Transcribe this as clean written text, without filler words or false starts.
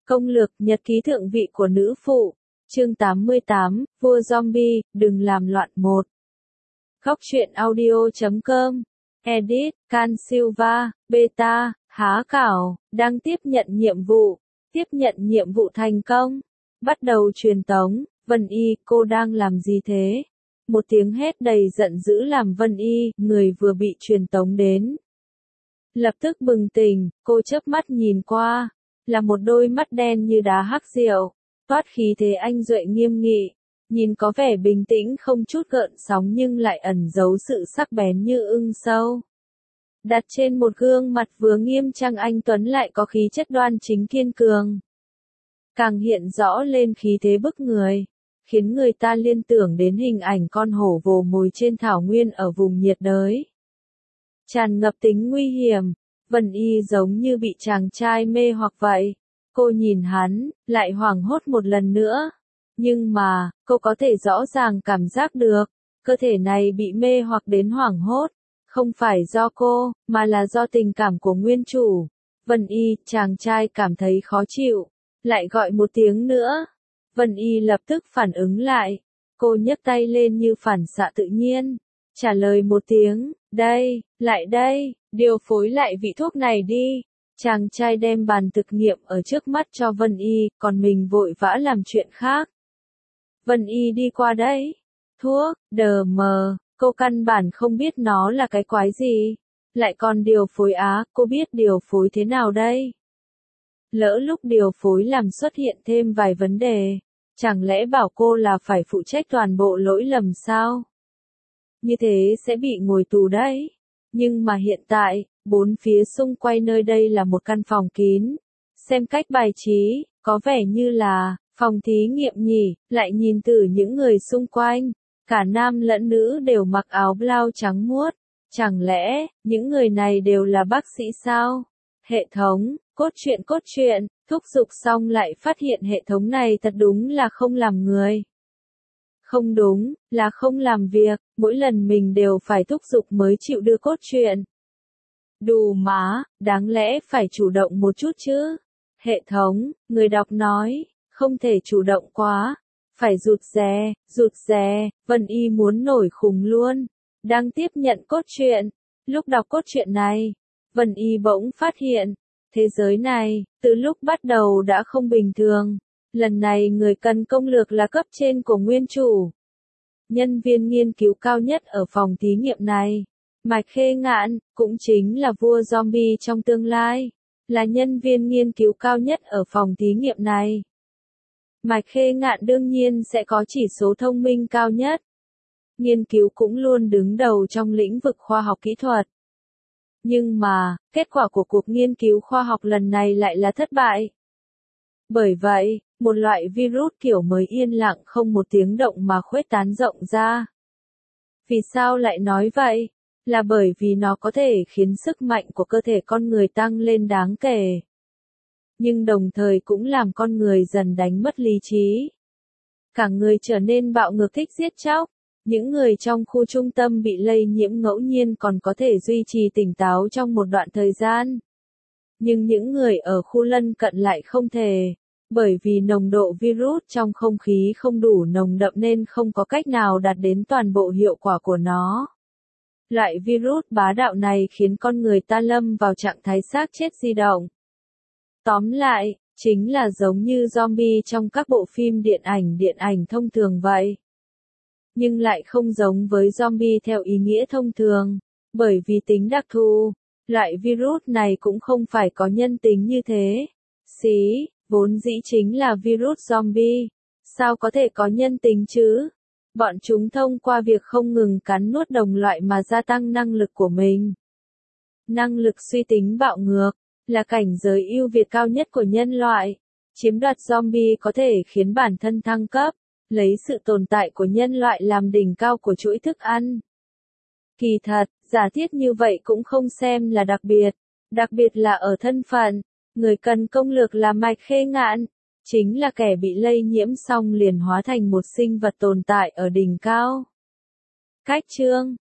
Công lược nhật ký thượng vị của nữ phụ. Chương 88, vua zombie, đừng làm loạn một. Góc truyện audio.com. Edit, Can Silva, Beta, Há Cảo, đang tiếp nhận nhiệm vụ. Tiếp nhận nhiệm vụ thành công. Bắt đầu truyền tống. Vân Y, cô đang làm gì thế? Một tiếng hét đầy giận dữ làm Vân Y, người vừa bị truyền tống đến. Lập tức bừng tỉnh, cô chớp mắt nhìn qua. Là một đôi mắt đen như đá hắc rượu, toát khí thế anh duệ nghiêm nghị, nhìn có vẻ bình tĩnh không chút gợn sóng nhưng lại ẩn giấu sự sắc bén như ưng sâu. Đặt trên một gương mặt vừa nghiêm trang anh tuấn lại có khí chất đoan chính kiên cường. Càng hiện rõ lên khí thế bức người, khiến người ta liên tưởng đến hình ảnh con hổ vồ mồi trên thảo nguyên ở vùng nhiệt đới. Tràn ngập tính nguy hiểm. Vân Y giống như bị chàng trai mê hoặc vậy. Cô nhìn hắn, lại hoảng hốt một lần nữa. Nhưng mà, cô có thể rõ ràng cảm giác được, cơ thể này bị mê hoặc đến hoảng hốt. Không phải do cô, mà là do tình cảm của nguyên chủ. Vân Y, chàng trai cảm thấy khó chịu. Lại gọi một tiếng nữa. Vân Y lập tức phản ứng lại. Cô nhấc tay lên như phản xạ tự nhiên. Trả lời một tiếng, đây, lại đây. Điều phối lại vị thuốc này đi. Chàng trai đem bàn thực nghiệm ở trước mắt cho Vân Y, còn mình vội vã làm chuyện khác. Vân Y đi qua đấy. Thuốc, đờ mờ, cô căn bản không biết nó là cái quái gì. Lại còn điều phối á, cô biết điều phối thế nào đây? Lỡ lúc điều phối làm xuất hiện thêm vài vấn đề, chẳng lẽ bảo cô là phải phụ trách toàn bộ lỗi lầm sao? Như thế sẽ bị ngồi tù đấy. Nhưng mà hiện tại, bốn phía xung quanh nơi đây là một căn phòng kín. Xem cách bài trí, có vẻ như là phòng thí nghiệm nhỉ, lại nhìn từ những người xung quanh. Cả nam lẫn nữ đều mặc áo blau trắng muốt. Chẳng lẽ, những người này đều là bác sĩ sao? Hệ thống, cốt truyện, thúc giục xong lại phát hiện hệ thống này thật đúng là không làm người. Không đúng, là không làm việc, mỗi lần mình đều phải thúc giục mới chịu đưa cốt truyện. Đù má, đáng lẽ phải chủ động một chút chứ. Hệ thống, người đọc nói, không thể chủ động quá, phải rụt rè, Vân Y muốn nổi khùng luôn. Đang tiếp nhận cốt truyện, lúc đọc cốt truyện này, Vân Y bỗng phát hiện, thế giới này, từ lúc bắt đầu đã không bình thường. Lần này người cần công lược là cấp trên của nguyên chủ. Nhân viên nghiên cứu cao nhất ở phòng thí nghiệm này. Mạch Khê Ngạn, cũng chính là vua zombie trong tương lai. Là nhân viên nghiên cứu cao nhất ở phòng thí nghiệm này. Mạch Khê Ngạn đương nhiên sẽ có chỉ số thông minh cao nhất. Nghiên cứu cũng luôn đứng đầu trong lĩnh vực khoa học kỹ thuật. Nhưng mà, kết quả của cuộc nghiên cứu khoa học lần này lại là thất bại. Bởi vậy, một loại virus kiểu mới yên lặng không một tiếng động mà khuếch tán rộng ra. Vì sao lại nói vậy? Là bởi vì nó có thể khiến sức mạnh của cơ thể con người tăng lên đáng kể. Nhưng đồng thời cũng làm con người dần đánh mất lý trí. Cả người trở nên bạo ngược thích giết chóc. Những người trong khu trung tâm bị lây nhiễm ngẫu nhiên còn có thể duy trì tỉnh táo trong một đoạn thời gian. Nhưng những người ở khu lân cận lại không thể. Bởi vì nồng độ virus trong không khí không đủ nồng đậm nên không có cách nào đạt đến toàn bộ hiệu quả của nó. Loại virus bá đạo này khiến con người ta lâm vào trạng thái xác chết di động. Tóm lại, chính là giống như zombie trong các bộ phim điện ảnh thông thường vậy. Nhưng lại không giống với zombie theo ý nghĩa thông thường, bởi vì tính đặc thù, loại virus này cũng không phải có nhân tính như thế. Vốn dĩ chính là virus zombie, sao có thể có nhân tính chứ? Bọn chúng thông qua việc không ngừng cắn nuốt đồng loại mà gia tăng năng lực của mình. Năng lực suy tính bạo ngược, là cảnh giới ưu việt cao nhất của nhân loại. Chiếm đoạt zombie có thể khiến bản thân thăng cấp, lấy sự tồn tại của nhân loại làm đỉnh cao của chuỗi thức ăn. Kỳ thật, giả thiết như vậy cũng không xem là đặc biệt là ở thân phận. Người cần công lược là Mạch Khê Ngạn, chính là kẻ bị lây nhiễm xong liền hóa thành một sinh vật tồn tại ở đỉnh cao. Cách chương